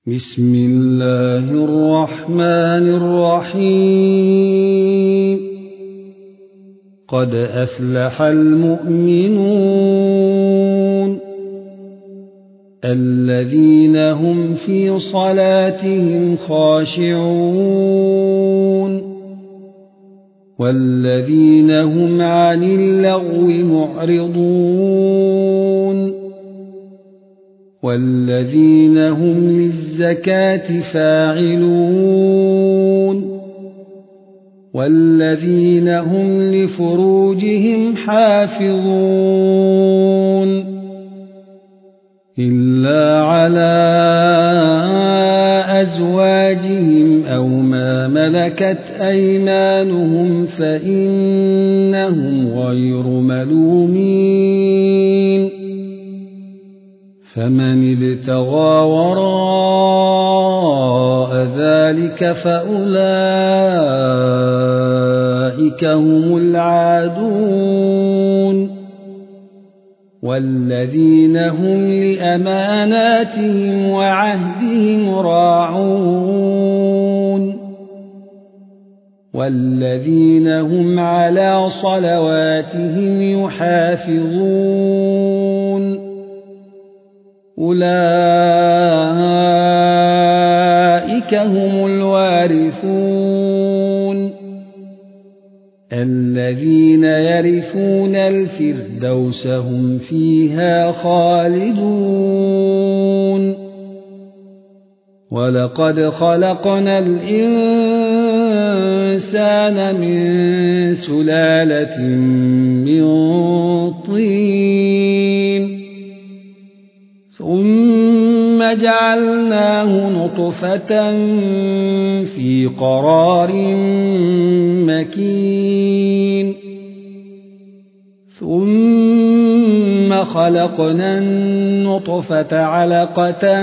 بسم الله الرحمن الرحيم قد أفلح المؤمنون الذين هم في صلاتهم خاشعون والذين هم عن اللغو معرضون والذين هم للزكاة فاعلون والذين هم لفروجهم حافظون إلا على أزواجهم أو ما ملكت أيمانهم فإنهم غير ملومين فمن ابتغى وراء ذلك فأولئك هم العادون والذين هم لأماناتهم وعهدهم راعون والذين هم على صلواتهم يحافظون أولئك هم الوارثون الذين يرثون الفردوس هم فيها خالدون ولقد خلقنا الإنسان من سلالة من طين ثم جعلناه نطفة في قرار مكين ثم خلقنا النطفة علقة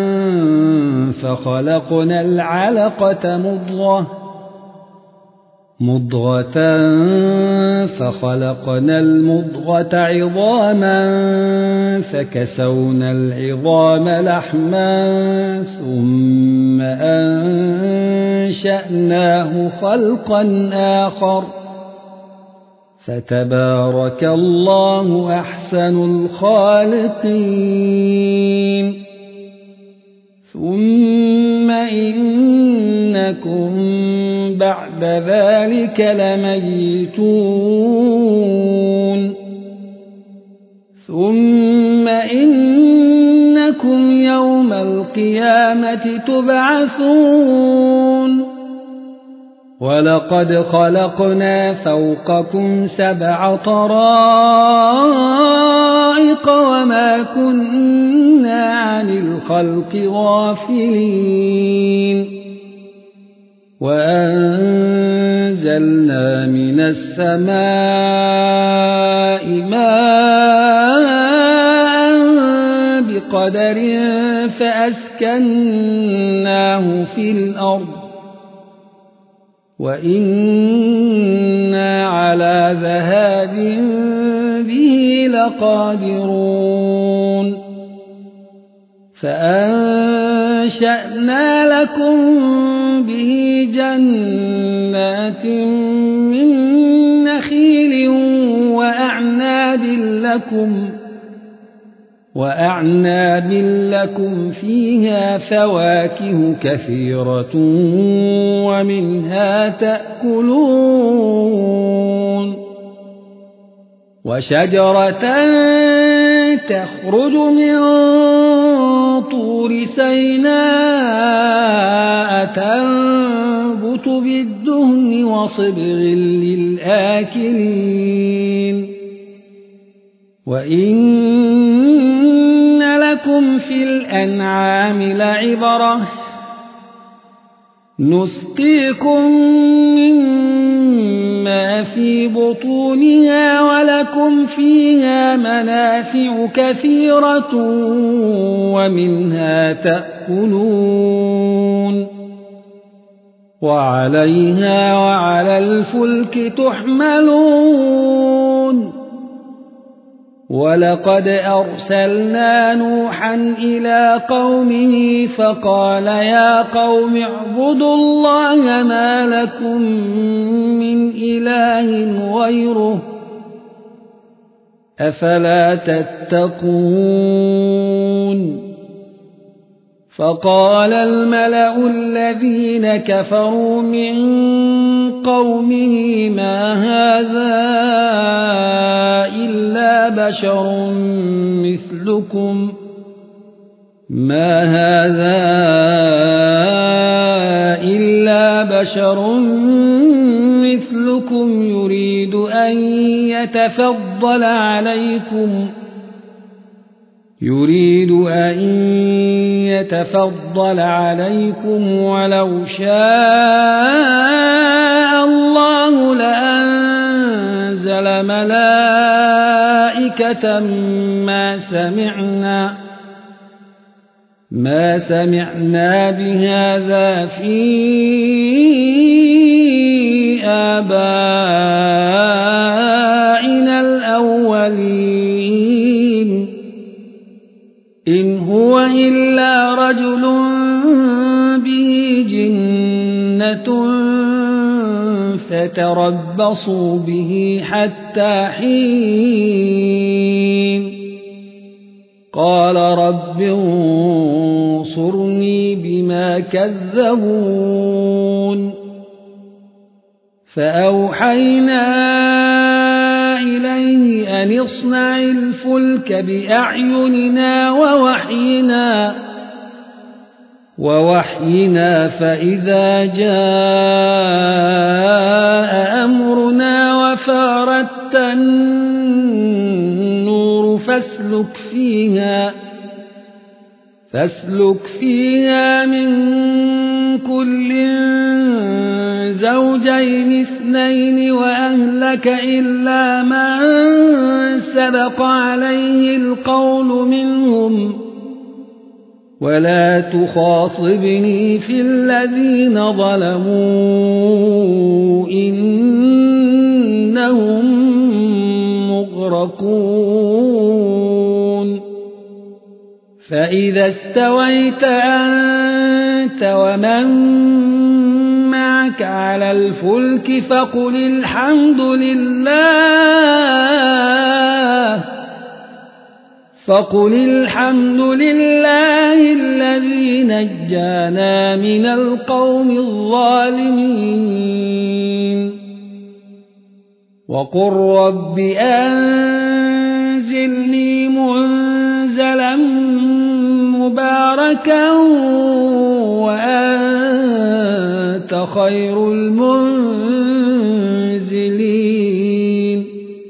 فخلقنا العلقة مضغة فخلقنا المضغة عظاما فكسونا العظام لحما ثم أنشأناه خلقا آخر فتبارك الله أحسن الخالقين ثم إنكم بعد ذلك لميتون ثم إنكم يوم القيامة تبعثون ولقد خلقنا فوقكم 7 طرائق وما كنا عن الخلق غافلين وأنزلنا من السماء ماء بقدر فأسكناه في الأرض وإنا على ذهاب به لقادرون فأنشأنا لكم به جنات من نخيل وأعناب لكم فيها فواكه كثيرة ومنها تأكلون وشجرة تخرج من طور سيناء تنبت بالدهن وصبغ للآكلين وإن لكم في الأنعام لعبرة نسقيكم مما في بطونها ولكم فيها منافع كثيرة ومنها تأكلون وعليها وعلى الفلك تحملون ولقد أرسلنا نوحا إلى قومه فقال يا قوم اعبدوا الله ما لكم من إله غيره أفلا تتقون فقال الملأ الذين كفروا من قومه ما هذا إلا بشر مثلكم يريد أن يتفضل عليكم ولو شاء الله لأنزل ملائكة ما سمعنا بهذا في آبائنا الأولين إن هو إلا رجل به جنة فتربصوا به حتى حين قال رب انصرني بما كذبون فأوحينا إليه أن اصنع الفلك بأعيننا ووحينا فإذا جاء أمرنا وفارت النور فاسلك فيها من كل زوجين اثنين وأهلك إلا من سبق عليه القول منهم ولا تخاطبني في الذين ظلموا إنهم مغرقون فإذا استويت أنت ومن معك على الفلك فقل الحمد لله الذي نجانا من القوم الظالمين وقل رب أنزلني منزلا مباركا وأنت خير المنزلين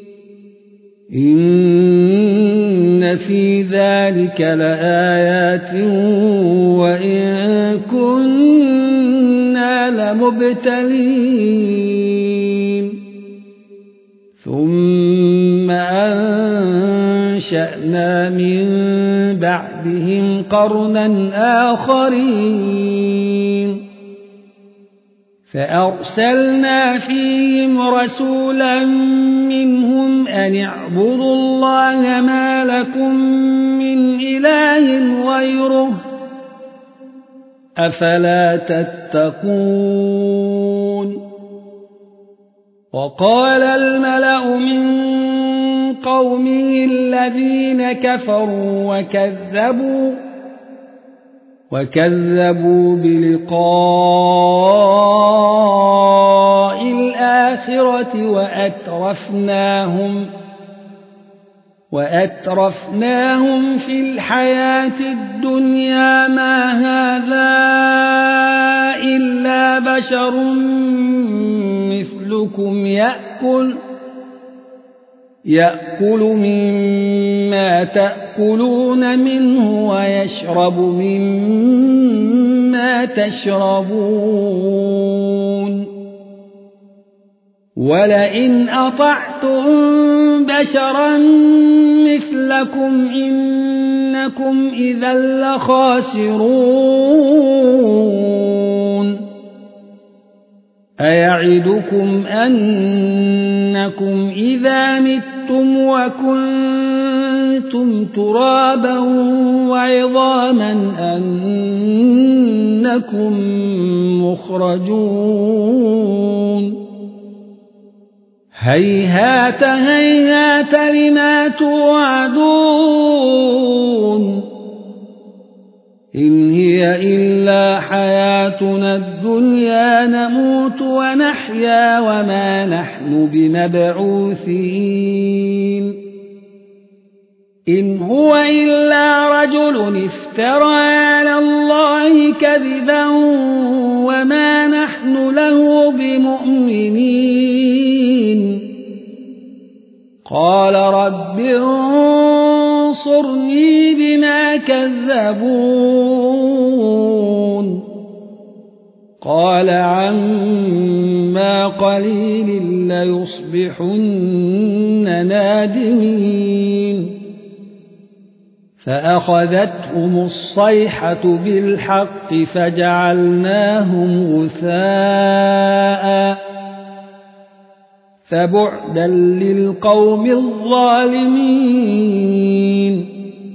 إن في ذلك لآيات وإن كنا لمبتلين ثم أنشأنا من بعدهم قرنا آخرين فأرسلنا فيهم رسولا منهم أن اعبدوا الله ما لكم من إله غيره أفلا تتقون وقال الملأ من قومه الذين كفروا وكذبوا بلقاء الآخرة وأترفناهم في الحياة الدنيا ما هذا إلا بشر مثلكم يأكل مما تأكلون منه ويشرب مما تشربون ولئن أطعتم بشرا مثلكم إنكم إذا لخاسرون أيعدكم أنكم إذا متم وكنتم أنتم ترابا وعظاما أنكم مخرجون هيهات هيهات لما توعدون إن هي إلا حياتنا الدنيا نموت ونحيا وما نحن بمبعوثين إن هو إلا رجل افترى على الله كذبا وما نحن له بمؤمنين قال رب انصرني بما كذبون قال عما قليل ليصبحن نادمين فأخذتهم الصيحة بالحق فجعلناهم غثاء فبعدا للقوم الظالمين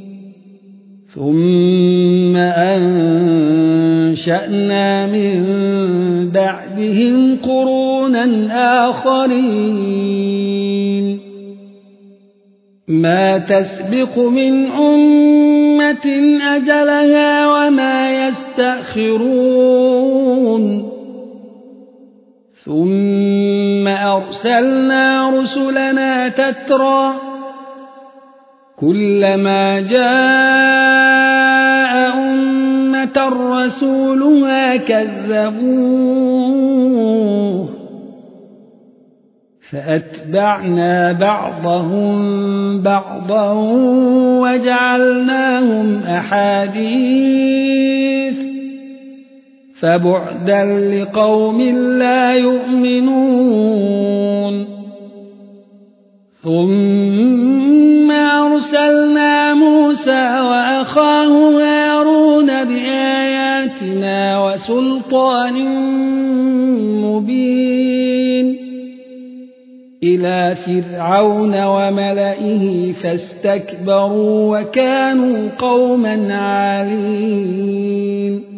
ثم أنشأنا من بعدهم قرونا آخرين ما تسبق من أمة أجلها وما يستأخرون ثم أرسلنا رسلنا تترى كلما جاء أمة رسولها كذبوه فأتبعنا بعضهم بعضا وجعلناهم أحاديث فبعدا لقوم لا يؤمنون ثم أرسلنا موسى وأخاه هارون بآياتنا وسلطان مبين إلى فرعون وملئه فاستكبروا وكانوا قوما عالين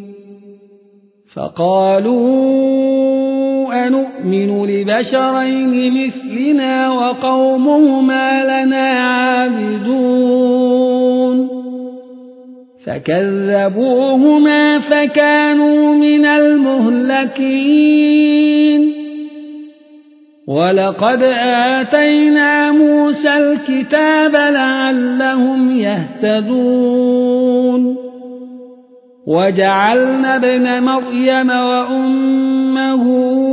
فقالوا أنؤمن لبشرين مثلنا وقومهما لنا عابدون فكذبوهما فكانوا من المهلكين ولقد آتينا موسى الكتاب لعلهم يهتدون وجعلنا ابن مريم وأمه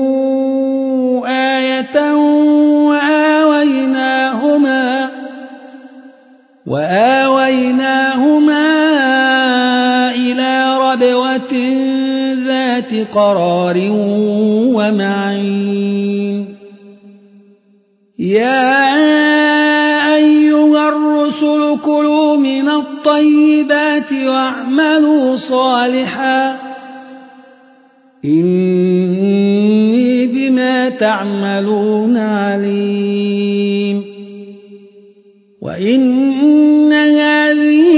آية وآويناهما إلى ربوة ذات قرار ومعين يا أيها الرسل كلوا من الطيبات واعملوا صالحا إني بما تعملون عليم وإن هذه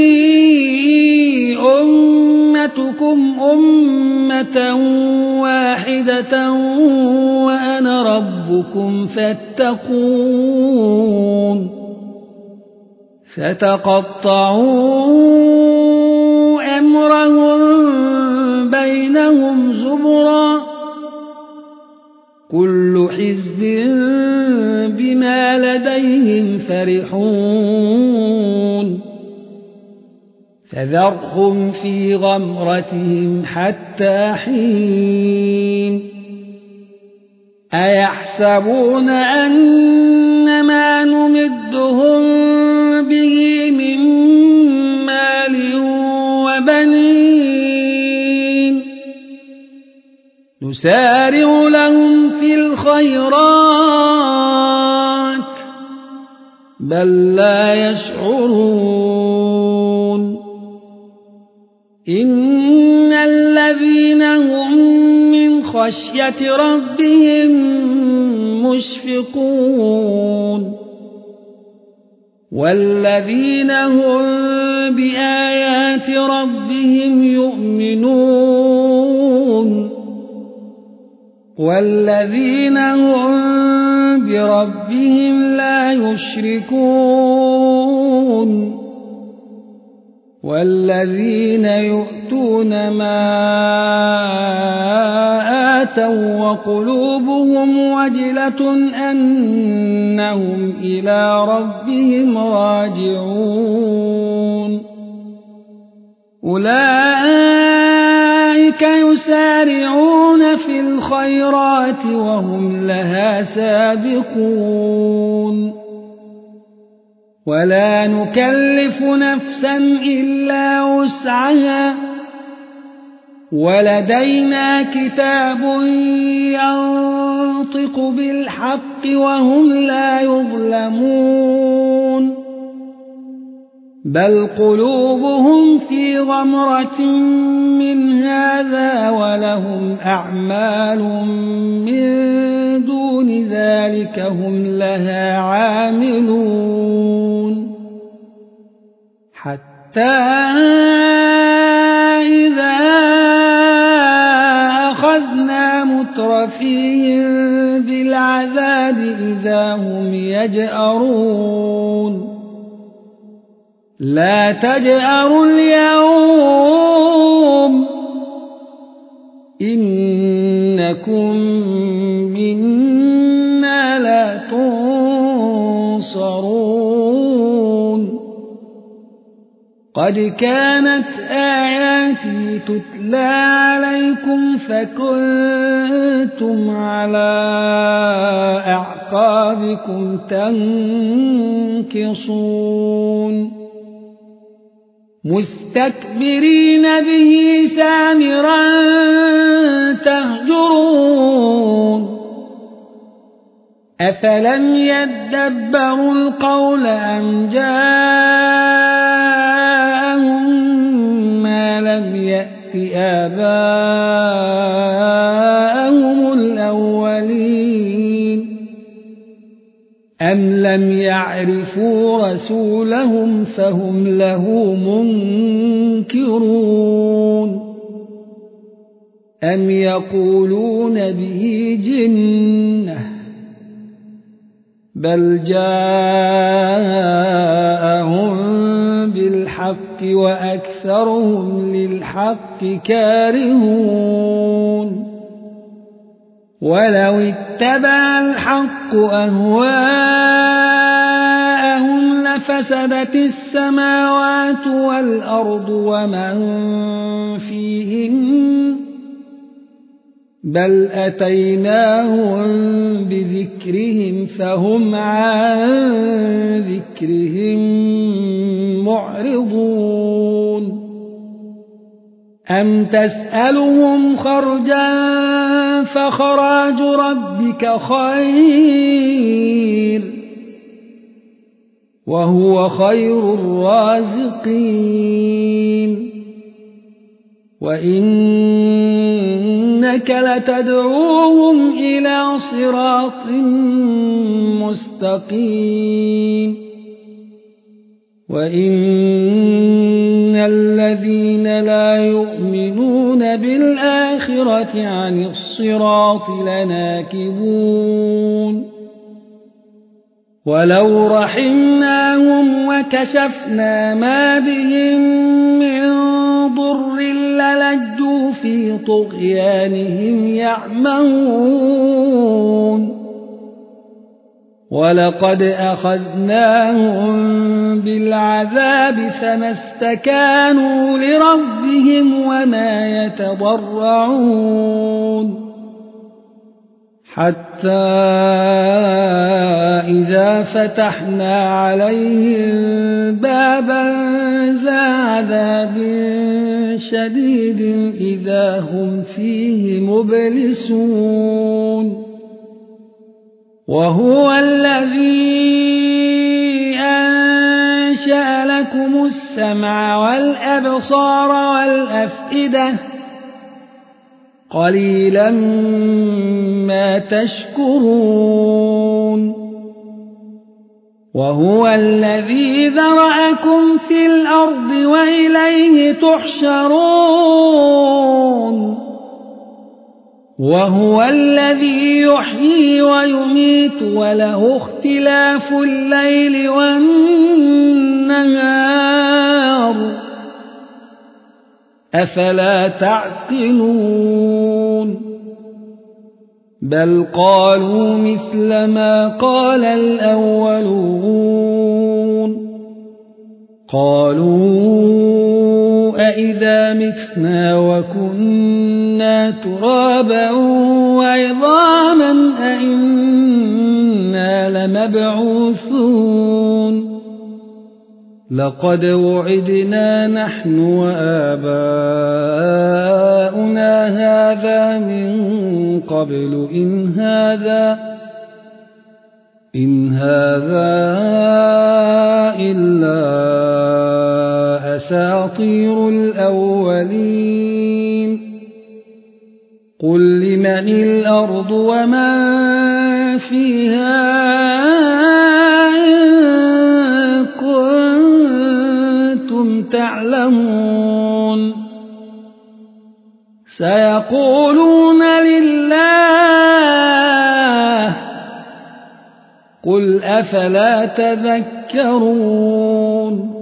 أمتكم أمة واحدة وأنا ربكم فاتقون فتقطعوا أمرهم بينهم زبرا كل حزب بما لديهم فرحون فذرهم في غمرتهم حتى حين أيحسبون أن ما نمدهم به من مال وبنين نسارع لهم في الخيرات بل لا يشعرون إن الذين هم من خشية ربهم مشفقون والذين هم بآيات ربهم يؤمنون والذين هم بربهم لا يشركون والذين يؤتون ما آتوا وقلوبهم وجلة أنهم إلى ربهم راجعون أولئك يسارعون في الخيرات وهم لها سابقون ولا نكلف نفسا إلا وسعها ولدينا كتاب ينطق بالحق وهم لا يظلمون بل قلوبهم في غمرة من هذا ولهم أعمال من دون ذلك هم لها عاملون حتى إذا أخذنا مترفيهم بالعذاب إذا هم يجأرون لا تجأروا اليوم إنكم منا لا تنصرون قد كانت آياتي تتلى عليكم فكنتم على أعقابكم تنكصون مستكبرين به سامرا تهجرون أفلم يدبروا القول أم جاءهم ما لم يأت آباءهم الأولين أم لم يعرفوا رسولهم فهم له منكرون أم يقولون به جنة بل جاءهم بالحق وأكثرهم للحق كارهون ولو اتبع الحق أهواءهم لفسدت السماوات والأرض ومن فيهن بل أتيناهم بذكرهم فهم عن ذكرهم معرضون أم تسألهم خرجا فخراج ربك خير وهو خير الرازقين وإنك لتدعوهم إلى صراط مستقيم وإن الذين لا يؤمنون بالآخرة عن الصراط لناكبون ولو رحمناهم وكشفنا ما بهم من ضر للجوا في طغيانهم يعمهون ولقد أخذناهم بالعذاب فما استكانوا لربهم وما يتضرعون حتى إذا فتحنا عليهم بابا ذا عذاب شديد إذا هم فيه مبلسون وهو الذي أنشأ لكم السمع والأبصار والأفئدة قليلا ما تشكرون وهو الذي ذرأكم في الأرض وإليه تحشرون وهو الذي يحيي ويميت وله اختلاف الليل والنهار أفلا تعقلون بل قالوا مثل ما قال الأولون قالوا أإذا متنا وكنا ترابا وعظاما أإنا لمبعوثون لقد وعدنا نحن وآباؤنا هذا من قبل إن هذا إلا أساطير الأولين قل لمن الأرض ومن فيها إن كنتم تعلمون سيقولون لله قل أفلا تذكرون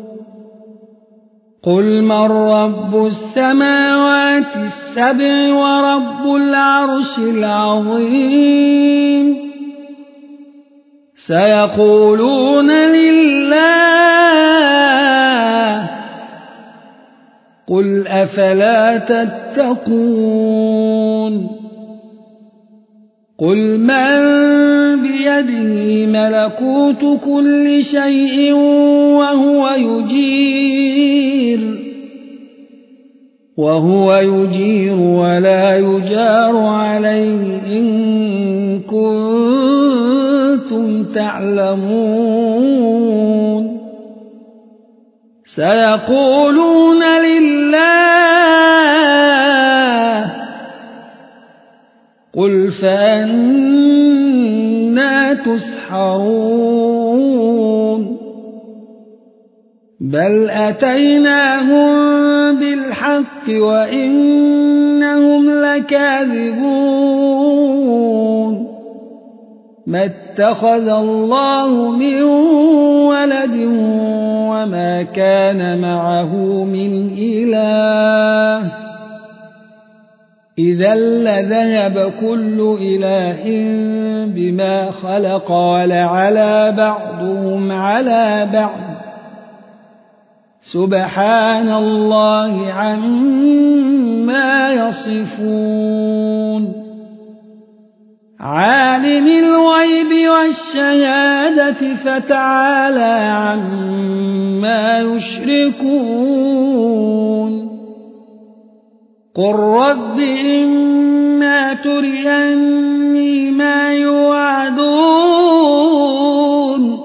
قل من رب السماوات السبع ورب العرش العظيم سيقولون لله قل أفلا تتقون قل من بيده ملكوت كل شيء وهو يجير ولا يجار عليه إن كنتم تعلمون سيقولون لله قل فأنى تسحرون بل أتيناهم بالحق وإنهم لكاذبون ما اتخذ الله من ولد وما كان معه من إله إذا لذهب كل إله بما خلق ولعلى بعضهم على بعض سبحان الله عما يصفون عالم الغيب والشهادة فتعالى عما يشركون قل رب إما تريني ما يوعدون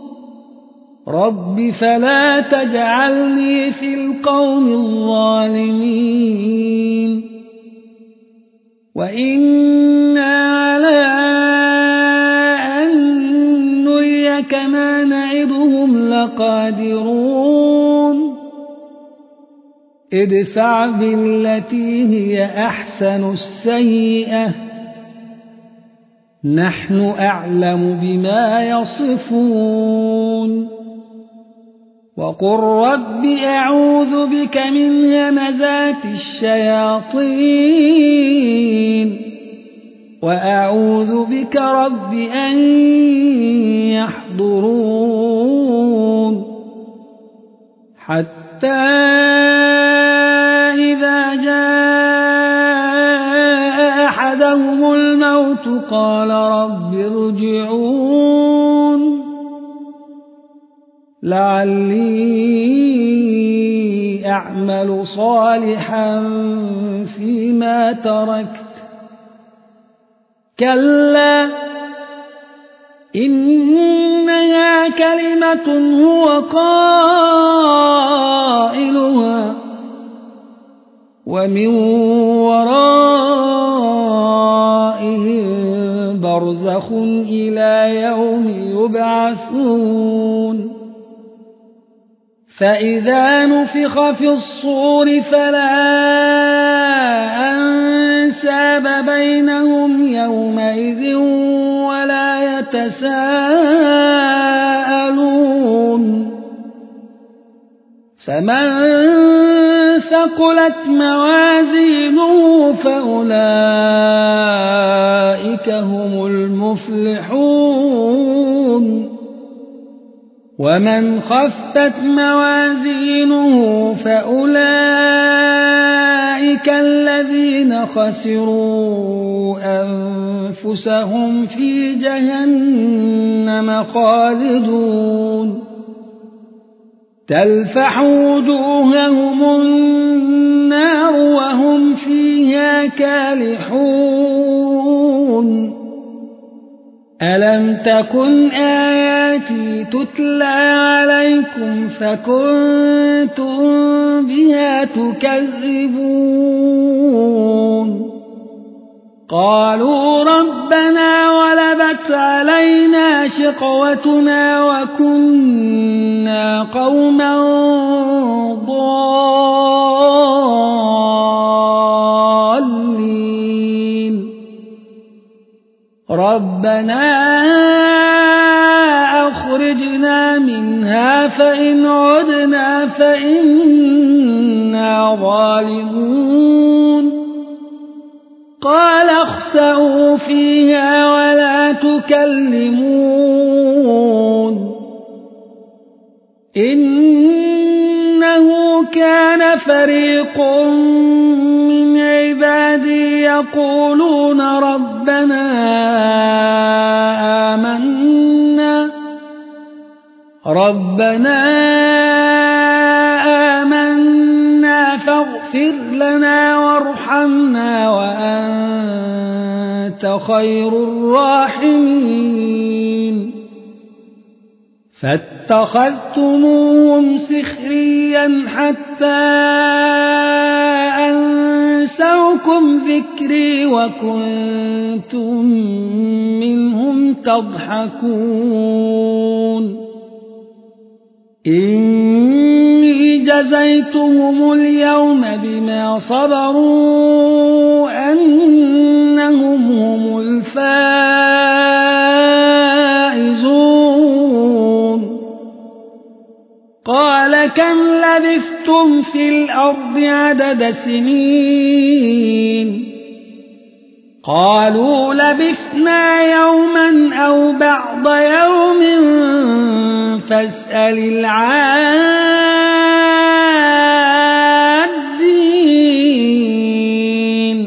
رب فلا تجعلني في القوم الظالمين وإنا على أن نريك ما نعدهم لقادرون ادفع بالتي هي أحسن السيئة نحن أعلم بما يصفون وقل رب أعوذ بك من همزات الشياطين وأعوذ بك رب أن يحضرون حتى إذا جاء أحدهم الموت قال رب ارجعون لعلي أعمل صالحا فيما تركت كلا إنها كلمة هو قائلها ومن ورائهم برزخ إلى يوم يبعثون فإذا نفخ في الصور فلا أنساب بينهم يومئذ ولا يتساءلون فمن ثقلت موازينه فأولئك هم المفلحون ومن خفت موازينه فأولئك الذين خسروا أنفسهم في جهنم خالدون تلفح وجوههم النار وهم فيها كالحون ألم تكن آياتي تتلى عليكم فكنتم بها تكذبون قالوا ربنا غلبت علينا شقوتنا وكنا قوما ضالين ربنا أخرجنا منها فإن عدنا فإنا ظالمون قال اخسئوا فيها ولا تكلمون إنه كان فريق من عبادي يقولون ربنا آمنا فاغفر لنا وارحمنا وأنت خير الراحمين فاتخذتموهم سخريا حتى أنسوكم ذكري وكنتم منهم تضحكون إني جزيتهم اليوم بما صبروا أنهم هم الفائزون قال كم لبثتم في الأرض عدد سنين قالوا لبثنا يوما أو بعض يوم فاسأل العادين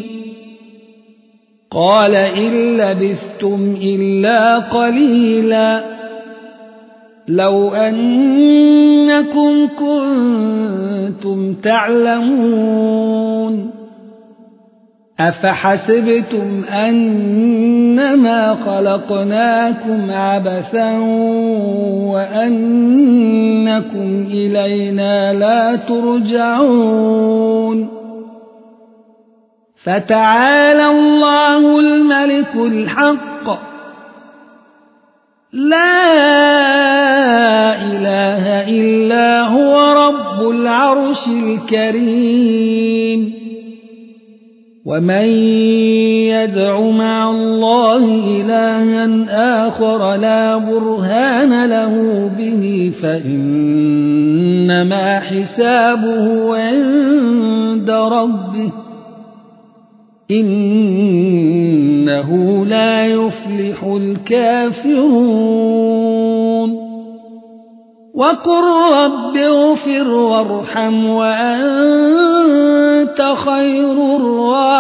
قال إن لبثتم إلا قليلا لو أنكم كنتم تعلمون أفحسبتم أنما خلقناكم عبثا وأنكم إلينا لا ترجعون فتعالى الله الملك الحق لا إله إلا هو رب العرش الكريم ومن يدع مع الله إلها آخر لا برهان له به فإنما حسابه عند ربه إنه لا يفلح الكافرون وقل رب اغفر وارحم وأنت خير الراحمين